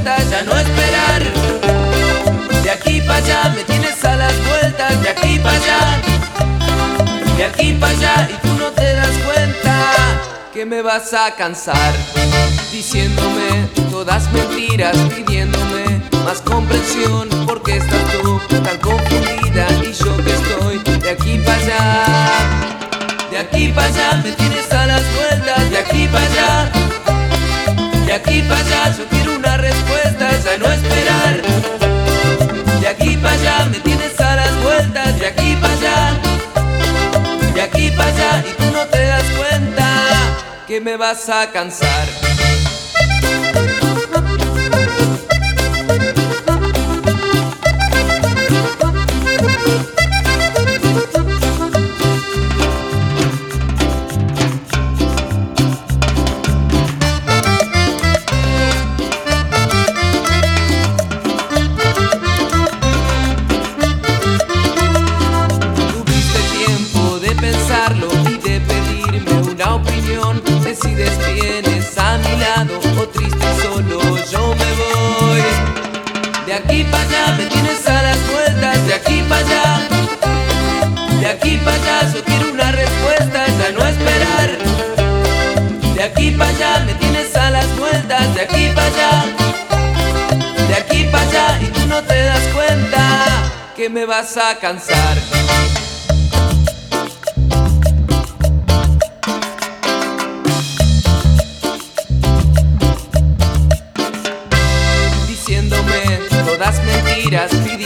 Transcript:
vueltas, ya no esperar. De aquí para allá me tienes a las vueltas, de aquí para allá, de aquí para allá, y tú no te das cuenta que me vas a cansar, diciéndome todas mentiras, pidiéndome más comprensión, porque estás tú tan confundida y yo que estoy de aquí para allá. De aquí para allá me tienes a las vueltas, de aquí para allá, de aquí para allá, yo quiero una respuesta, ya no esperar. De aquí para allá me tienes a las vueltas, de aquí para allá, de aquí para allá, y tú no te das cuenta que me vas a cansar. Y de pedirme una opinión, decides vienes a mi lado o triste y solo yo me voy. De aquí para allá me tienes a las vueltas, de aquí para allá, de aquí para allá, yo quiero una respuesta, ya no esperar. De aquí para allá me tienes a las vueltas, de aquí para allá, de aquí para allá, y tú no te das cuenta que me vas a cansar. Diciéndome todas mentiras, pidiendo